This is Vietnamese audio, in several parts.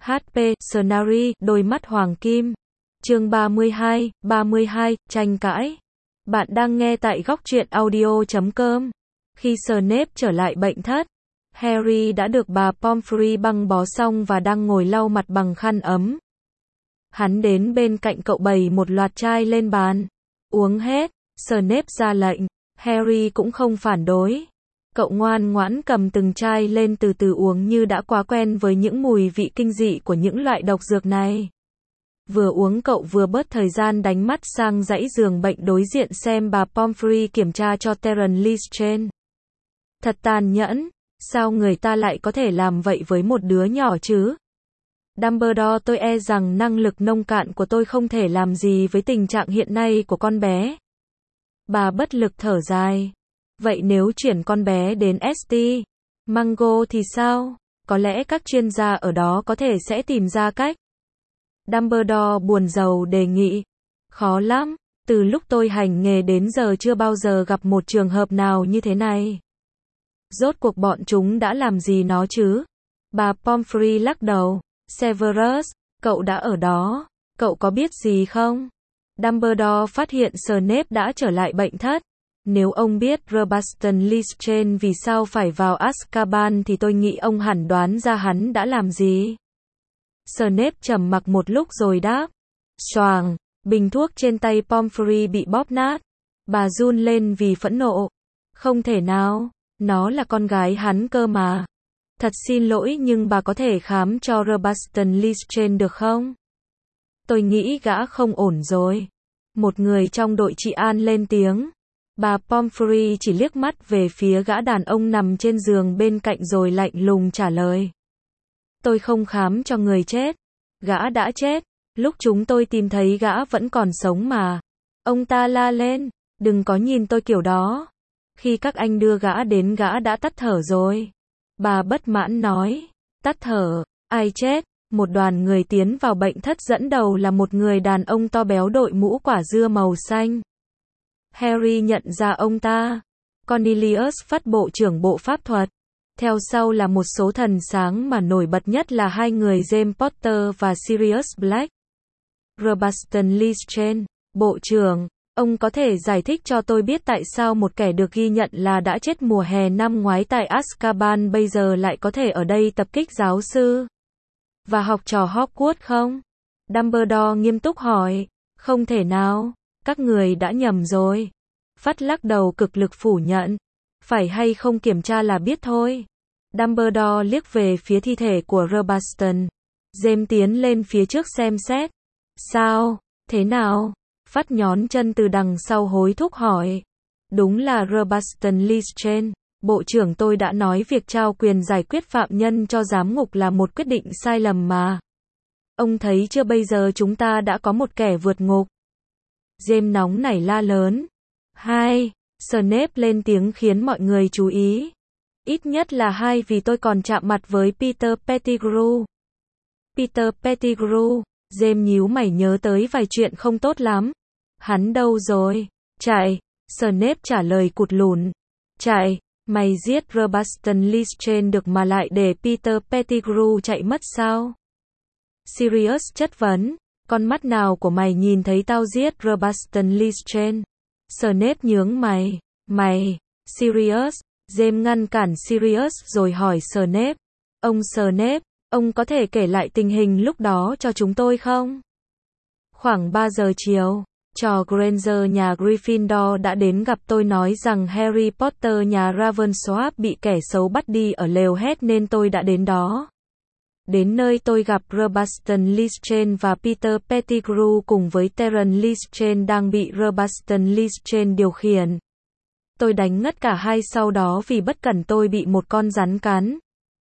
HP, Scenery, đôi mắt hoàng kim. Chương 32, tranh cãi. Bạn đang nghe tại góc truyện audio.com. Khi Snape trở lại bệnh thất, Harry đã được bà Pomfrey băng bó xong và đang ngồi lau mặt bằng khăn ấm. Hắn đến bên cạnh cậu bày một loạt chai lên bàn. Uống hết, Snape ra lệnh. Harry cũng không phản đối. Cậu ngoan ngoãn cầm từng chai lên từ từ uống như đã quá quen với những mùi vị kinh dị của những loại độc dược này. Vừa uống cậu vừa bớt thời gian đánh mắt sang dãy giường bệnh đối diện xem bà Pomfrey kiểm tra cho Terence Lestrange. Thật tàn nhẫn, sao người ta lại có thể làm vậy với một đứa nhỏ chứ? Dumbledore, tôi e rằng năng lực nông cạn của tôi không thể làm gì với tình trạng hiện nay của con bé. Bà bất lực thở dài. Vậy nếu chuyển con bé đến St. Mungo thì sao? Có lẽ các chuyên gia ở đó có thể sẽ tìm ra cách. Dumbledore buồn rầu đề nghị. Khó lắm, từ lúc tôi hành nghề đến giờ chưa bao giờ gặp một trường hợp nào như thế này. Rốt cuộc bọn chúng đã làm gì nó chứ? Bà Pomfrey lắc đầu. Severus, cậu đã ở đó, cậu có biết gì không? Dumbledore phát hiện Snape đã trở lại bệnh thất. Nếu ông biết Sebastian Lestrange vì sao phải vào Azkaban thì tôi nghĩ ông hẳn đoán ra hắn đã làm gì. Snape trầm mặc một lúc rồi đáp. Choàng, bình thuốc trên tay Pomfrey bị bóp nát. Bà run lên vì phẫn nộ. Không thể nào, nó là con gái hắn cơ mà. Thật xin lỗi nhưng bà có thể khám cho Sebastian Lestrange được không? Tôi nghĩ gã không ổn rồi. Một người trong đội trị an lên tiếng. Bà Pomfrey chỉ liếc mắt về phía gã đàn ông nằm trên giường bên cạnh rồi lạnh lùng trả lời. Tôi không khám cho người chết. Gã đã chết. Lúc chúng tôi tìm thấy gã vẫn còn sống mà. Ông ta la lên. Đừng có nhìn tôi kiểu đó. Khi các anh đưa gã đến gã đã tắt thở rồi. Bà bất mãn nói. Tắt thở, ai chết? Một đoàn người tiến vào bệnh thất dẫn đầu là một người đàn ông to béo đội mũ quả dưa màu xanh. Harry nhận ra ông ta. Cornelius Phát bộ trưởng bộ pháp thuật. Theo sau là một số thần sáng mà nổi bật nhất là hai người James Potter và Sirius Black. Sebastian Lestrange, bộ trưởng, ông có thể giải thích cho tôi biết tại sao một kẻ được ghi nhận là đã chết mùa hè năm ngoái tại Azkaban bây giờ lại có thể ở đây tập kích giáo sư và học trò Hogwarts không? Dumbledore nghiêm túc hỏi. Không thể nào, các người đã nhầm rồi. Phát lắc đầu cực lực phủ nhận. Phải hay không kiểm tra là biết thôi. Dumbledore liếc về phía thi thể của Sebastian. James tiến lên phía trước xem xét. Sao? Thế nào? Phát nhón chân từ đằng sau hối thúc hỏi. Đúng là Sebastian Lestrange. Bộ trưởng, tôi đã nói việc trao quyền giải quyết phạm nhân cho giám ngục là một quyết định sai lầm mà. Ông thấy chưa, bây giờ chúng ta đã có một kẻ vượt ngục. James nóng nảy la lớn. Hai, Snape lên tiếng khiến mọi người chú ý. Ít nhất là hai vì tôi còn chạm mặt với Peter Pettigrew. Peter Pettigrew, James nhíu mày nhớ tới vài chuyện không tốt lắm. Hắn đâu rồi? Chạy, Snape trả lời cụt lùn. Chạy, mày giết Sebastian Lestrange được mà lại để Peter Pettigrew chạy mất sao? Sirius chất vấn. Con mắt nào của mày nhìn thấy tao giết Sebastian Lestrange? Snape nhướng mày. Mày, Sirius. James ngăn cản Sirius rồi hỏi Snape. Ông Snape, ông có thể kể lại tình hình lúc đó cho chúng tôi không? Khoảng 3 giờ chiều, trò Granger nhà Gryffindor đã đến gặp tôi nói rằng Harry Potter nhà Ravensworth bị kẻ xấu bắt đi ở lều hét nên tôi đã đến đó. Đến nơi tôi gặp Sebastian Lestrange và Peter Pettigrew cùng với Terence Lestrange đang bị Sebastian Lestrange điều khiển. Tôi đánh ngất cả hai sau đó vì bất cẩn tôi bị một con rắn cắn.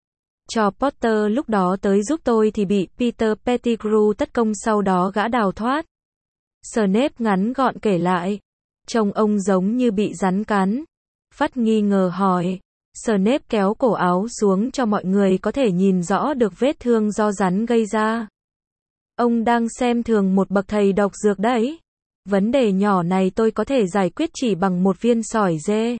Trò Potter lúc đó tới giúp tôi thì bị Peter Pettigrew tấn công, sau đó gã đào thoát. Snape ngắn gọn kể lại. Trông ông giống như bị rắn cắn. Phát nghi ngờ hỏi. Snape kéo cổ áo xuống cho mọi người có thể nhìn rõ được vết thương do rắn gây ra. Ông đang xem thường một bậc thầy độc dược đấy. Vấn đề nhỏ này tôi có thể giải quyết chỉ bằng một viên sỏi dê.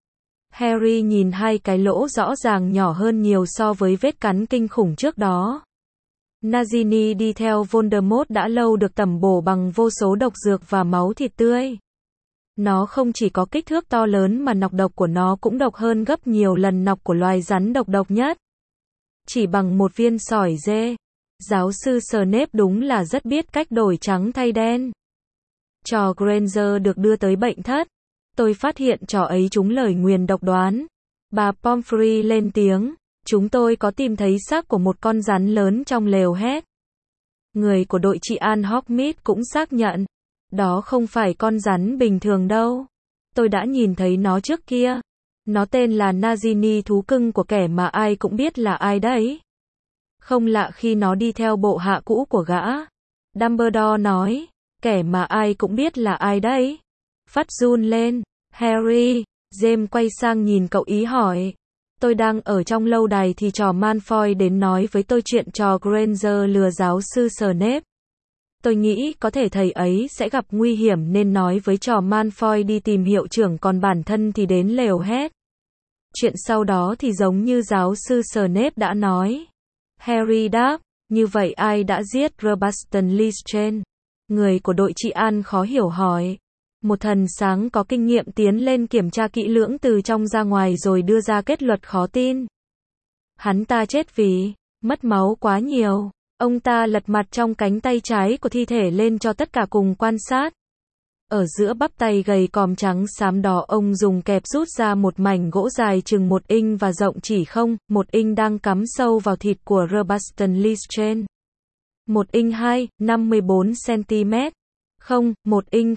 Harry nhìn hai cái lỗ rõ ràng nhỏ hơn nhiều so với vết cắn kinh khủng trước đó. Nagini đi theo Voldemort đã lâu được tẩm bổ bằng vô số độc dược và máu thịt tươi. Nó không chỉ có kích thước to lớn mà nọc độc của nó cũng độc hơn gấp nhiều lần nọc của loài rắn độc độc nhất. Chỉ bằng một viên sỏi dê. Giáo sư Snape đúng là rất biết cách đổi trắng thay đen. Trò Granger được đưa tới bệnh thất. Tôi phát hiện trò ấy trúng lời nguyền độc đoán. Bà Pomfrey lên tiếng. Chúng tôi có tìm thấy xác của một con rắn lớn trong lều hét. Người của đội trị an Hogsmeade cũng xác nhận. Đó không phải con rắn bình thường đâu. Tôi đã nhìn thấy nó trước kia. Nó tên là Nagini, thú cưng của kẻ mà ai cũng biết là ai đấy. Không lạ khi nó đi theo bộ hạ cũ của gã. Dumbledore nói. Kẻ mà ai cũng biết là ai đấy. Phát run lên. Harry. James quay sang nhìn cậu ý hỏi. Tôi đang ở trong lâu đài thì trò Malfoy đến nói với tôi chuyện trò Granger lừa giáo sư Snape. Tôi nghĩ có thể thầy ấy sẽ gặp nguy hiểm nên nói với trò Malfoy đi tìm hiệu trưởng, còn bản thân thì đến lều hét. Chuyện sau đó thì giống như giáo sư Snape đã nói. Harry đáp, như vậy ai đã giết Sebastian Lestrange? Người của đội trị an khó hiểu hỏi. Một thần sáng có kinh nghiệm tiến lên kiểm tra kỹ lưỡng từ trong ra ngoài rồi đưa ra kết luận khó tin. Hắn ta chết vì mất máu quá nhiều. Ông ta lật mặt trong cánh tay trái của thi thể lên cho tất cả cùng quan sát. Ở giữa bắp tay gầy còm trắng xám đỏ, ông dùng kẹp rút ra một mảnh gỗ dài chừng 1 inch và rộng chỉ 1 inch đang cắm sâu vào thịt của Sebastian Lestrange. 1 inch 54 cm. 1 inch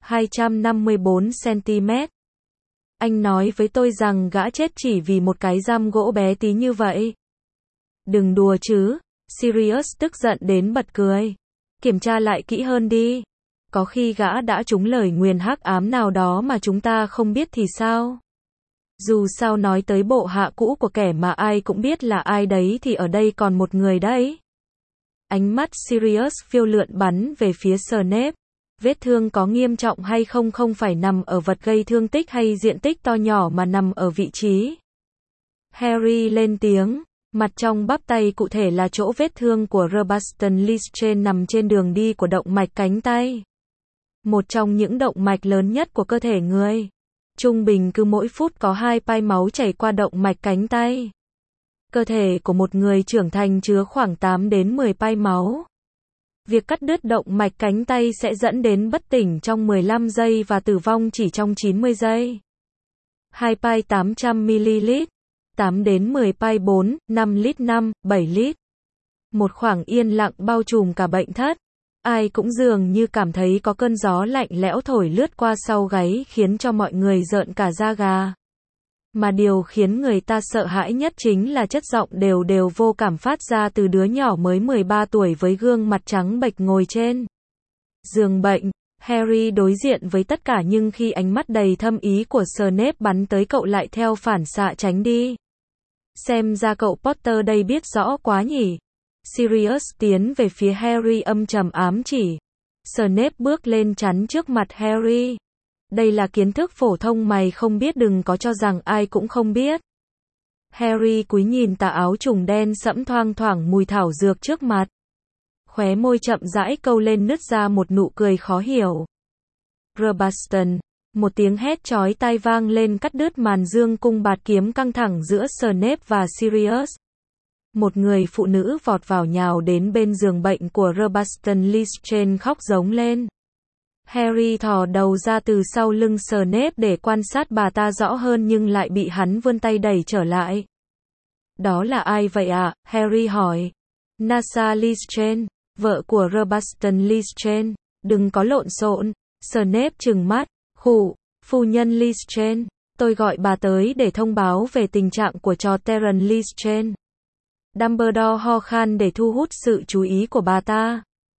254 cm. Anh nói với tôi rằng gã chết chỉ vì một cái giam gỗ bé tí như vậy. Đừng đùa chứ. Sirius tức giận đến bật cười. Kiểm tra lại kỹ hơn đi. Có khi gã đã trúng lời nguyền hắc ám nào đó mà chúng ta không biết thì sao? Dù sao nói tới bộ hạ cũ của kẻ mà ai cũng biết là ai đấy thì ở đây còn một người đấy. Ánh mắt Sirius phiêu lượn bắn về phía Snape. Vết thương có nghiêm trọng hay không không phải nằm ở vật gây thương tích hay diện tích to nhỏ mà nằm ở vị trí. Harry lên tiếng. Mặt trong bắp tay, cụ thể là chỗ vết thương của Sebastian Lestrange nằm trên đường đi của động mạch cánh tay. Một trong những động mạch lớn nhất của cơ thể người. Trung bình cứ mỗi phút có 2 pai máu chảy qua động mạch cánh tay. Cơ thể của một người trưởng thành chứa khoảng 8 đến 10 pai máu. Việc cắt đứt động mạch cánh tay sẽ dẫn đến bất tỉnh trong 15 giây và tử vong chỉ trong 90 giây. 2 pai 800ml. 8 đến 10 pai 4, 5 lít 5, 7 lít. Một khoảng yên lặng bao trùm cả bệnh thất. Ai cũng dường như cảm thấy có cơn gió lạnh lẽo thổi lướt qua sau gáy khiến cho mọi người rợn cả da gà. Mà điều khiến người ta sợ hãi nhất chính là chất giọng đều đều vô cảm phát ra từ đứa nhỏ mới 13 tuổi với gương mặt trắng bệch ngồi trên giường bệnh. Harry đối diện với tất cả nhưng khi ánh mắt đầy thâm ý của Snape bắn tới cậu lại theo phản xạ tránh đi. Xem ra cậu Potter đây biết rõ quá nhỉ. Sirius tiến về phía Harry âm trầm ám chỉ. Snape bước lên chắn trước mặt Harry. Đây là kiến thức phổ thông, mày không biết, đừng có cho rằng ai cũng không biết. Harry cúi nhìn tà áo trùng đen sẫm thoang thoảng mùi thảo dược trước mặt. Khóe môi chậm rãi câu lên nứt ra một nụ cười khó hiểu. Sebastian. Một tiếng hét chói tai vang lên cắt đứt màn dương cung bạt kiếm căng thẳng giữa Snape và Sirius. Một người phụ nữ vọt vào nhào đến bên giường bệnh của Sebastian Lestrange khóc giống lên. Harry thò đầu ra từ sau lưng Snape để quan sát bà ta rõ hơn nhưng lại bị hắn vươn tay đẩy trở lại. Đó là ai vậy ạ? Harry hỏi. Nasa Lestrange, vợ của Sebastian Lestrange. Đừng có lộn xộn. Snape trừng mắt. Khụ, phu nhân Lestrange. Tôi gọi bà tới để thông báo về tình trạng của trò Terence Lestrange. Dumbledore ho khan để thu hút sự chú ý của bà ta.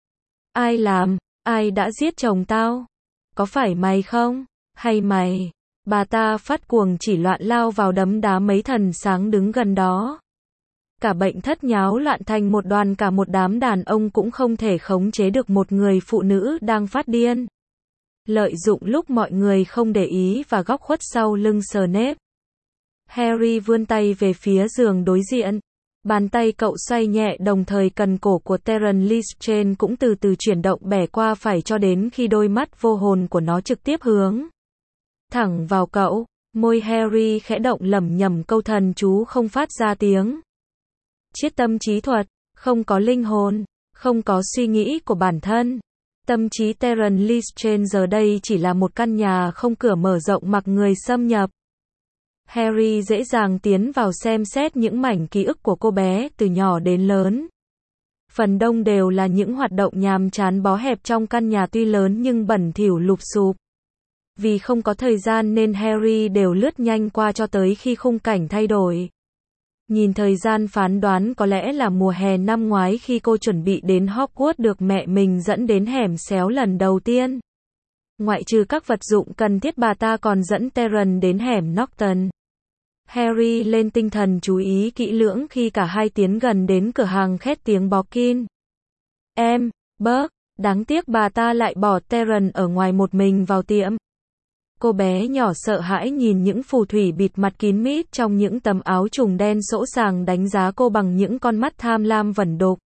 Ai làm? Ai đã giết chồng tao? Có phải mày không? Hay mày? Bà ta phát cuồng chỉ loạn lao vào đấm đá mấy thần sáng đứng gần đó. Cả bệnh thất nháo loạn thành một đoàn, cả một đám đàn ông cũng không thể khống chế được một người phụ nữ đang phát điên. Lợi dụng lúc mọi người không để ý và góc khuất sau lưng Snape. Harry vươn tay về phía giường đối diện. Bàn tay cậu xoay nhẹ đồng thời cần cổ của Terence Lestrange cũng từ từ chuyển động bẻ qua phải cho đến khi đôi mắt vô hồn của nó trực tiếp hướng thẳng vào cậu. Môi Harry khẽ động lẩm nhẩm câu thần chú không phát ra tiếng. Chiết tâm trí thuật, không có linh hồn, không có suy nghĩ của bản thân. Tâm trí Terence Lestrange giờ đây chỉ là một căn nhà không cửa mở rộng mặc người xâm nhập. Harry dễ dàng tiến vào xem xét những mảnh ký ức của cô bé từ nhỏ đến lớn. Phần đông đều là những hoạt động nhàm chán bó hẹp trong căn nhà tuy lớn nhưng bẩn thỉu lụp xụp. Vì không có thời gian nên Harry đều lướt nhanh qua cho tới khi khung cảnh thay đổi. Nhìn thời gian phán đoán có lẽ là mùa hè năm ngoái khi cô chuẩn bị đến Hogwarts được mẹ mình dẫn đến hẻm xéo lần đầu tiên. Ngoại trừ các vật dụng cần thiết bà ta còn dẫn Terence đến hẻm Norton. Harry lên tinh thần chú ý kỹ lưỡng khi cả hai tiến gần đến cửa hàng khét tiếng Borkin. Em, Burke, đáng tiếc bà ta lại bỏ Terence ở ngoài một mình vào tiệm. Cô bé nhỏ sợ hãi nhìn những phù thủy bịt mặt kín mít trong những tấm áo trùng đen sỗ sàng đánh giá cô bằng những con mắt tham lam vẩn đục.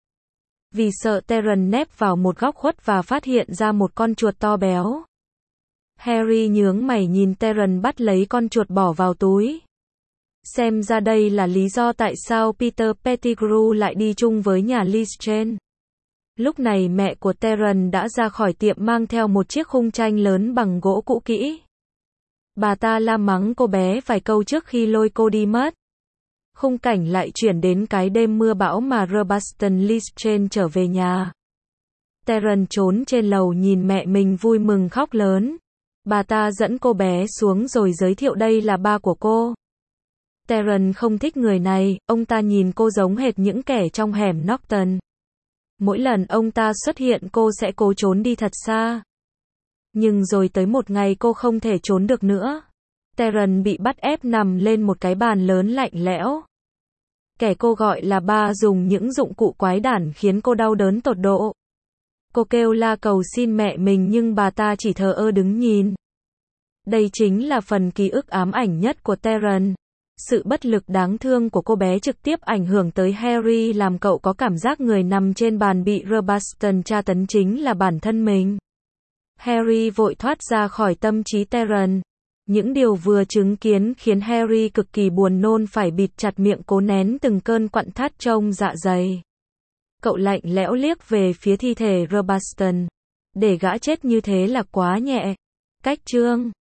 Vì sợ Terence nép vào một góc khuất và phát hiện ra một con chuột to béo. Harry nhướng mày nhìn Terence bắt lấy con chuột bỏ vào túi. Xem ra đây là lý do tại sao Peter Pettigrew lại đi chung với nhà Lestrange. Lúc này mẹ của Terence đã ra khỏi tiệm mang theo một chiếc khung tranh lớn bằng gỗ cũ kỹ. Bà ta la mắng cô bé vài câu trước khi lôi cô đi mất. Khung cảnh lại chuyển đến cái đêm mưa bão mà Sebastian Lestrange trở về nhà. Terence trốn trên lầu nhìn mẹ mình vui mừng khóc lớn. Bà ta dẫn cô bé xuống rồi giới thiệu đây là ba của cô. Terence không thích người này, ông ta nhìn cô giống hệt những kẻ trong hẻm Norton. Mỗi lần ông ta xuất hiện cô sẽ cố trốn đi thật xa. Nhưng rồi tới một ngày cô không thể trốn được nữa. Terence bị bắt ép nằm lên một cái bàn lớn lạnh lẽo. Kẻ cô gọi là ba dùng những dụng cụ quái đản khiến cô đau đớn tột độ. Cô kêu la cầu xin mẹ mình nhưng bà ta chỉ thờ ơ đứng nhìn. Đây chính là phần ký ức ám ảnh nhất của Terence. Sự bất lực đáng thương của cô bé trực tiếp ảnh hưởng tới Harry làm cậu có cảm giác người nằm trên bàn bị Sebastian tra tấn chính là bản thân mình. Harry vội thoát ra khỏi tâm trí Terence. Những điều vừa chứng kiến khiến Harry cực kỳ buồn nôn phải bịt chặt miệng cố nén từng cơn quặn thắt trong dạ dày. Cậu lạnh lẽo liếc về phía thi thể Sebastian. Để gã chết như thế là quá nhẹ. Cách chương